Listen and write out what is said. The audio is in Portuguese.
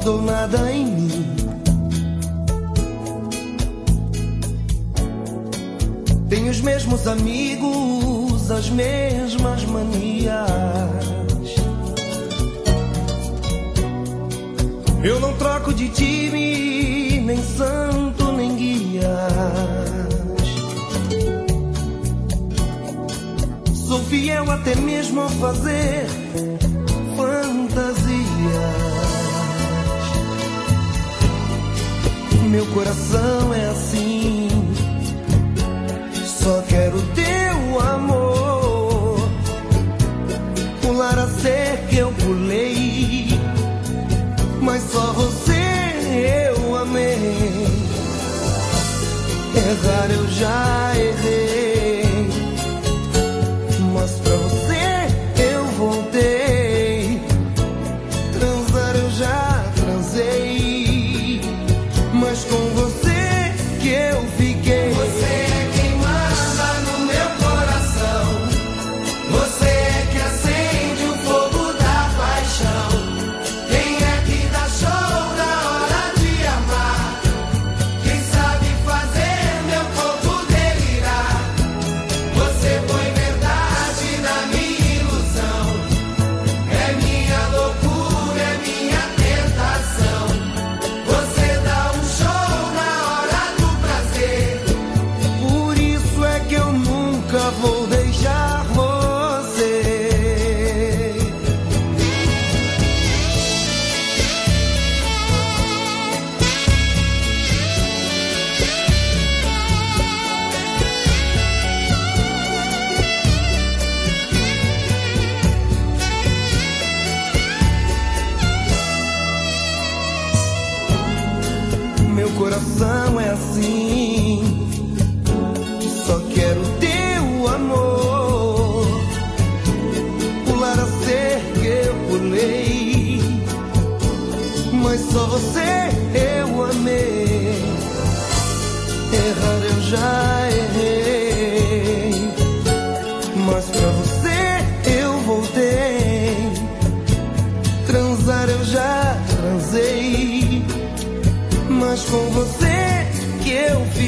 mudou nada em mim. Tenho os mesmos amigos, as mesmas manias. Eu não troco de time, nem santo, nem guias. Sou fiel até mesmo ao fazer fantasias. Meu coração é assim, só quero teu amor. Pular a cerca eu pulei, mas só você eu amei. Errar eu já errei, mas pra você eu voltei. Transar eu já transei, mas com você que eu fiquei. Você é quem manda no meu coração, você é que acende o fogo da paixão. Quem é que dá show na hora de amar? Quem sabe fazer meu corpo delirar? Você põe verdade na minha ilusão, é minha loucura, é minha tentação. Você dá um show na hora do prazer, por isso é que eu nunca vou deixar você. Meu coração é assim, só quero teu amor. Pular a cerca eu pulei, mas só você eu amei. Errar eu já errei, mas pra você eu voltei. Transar eu já transei, mas com você que eu fiz.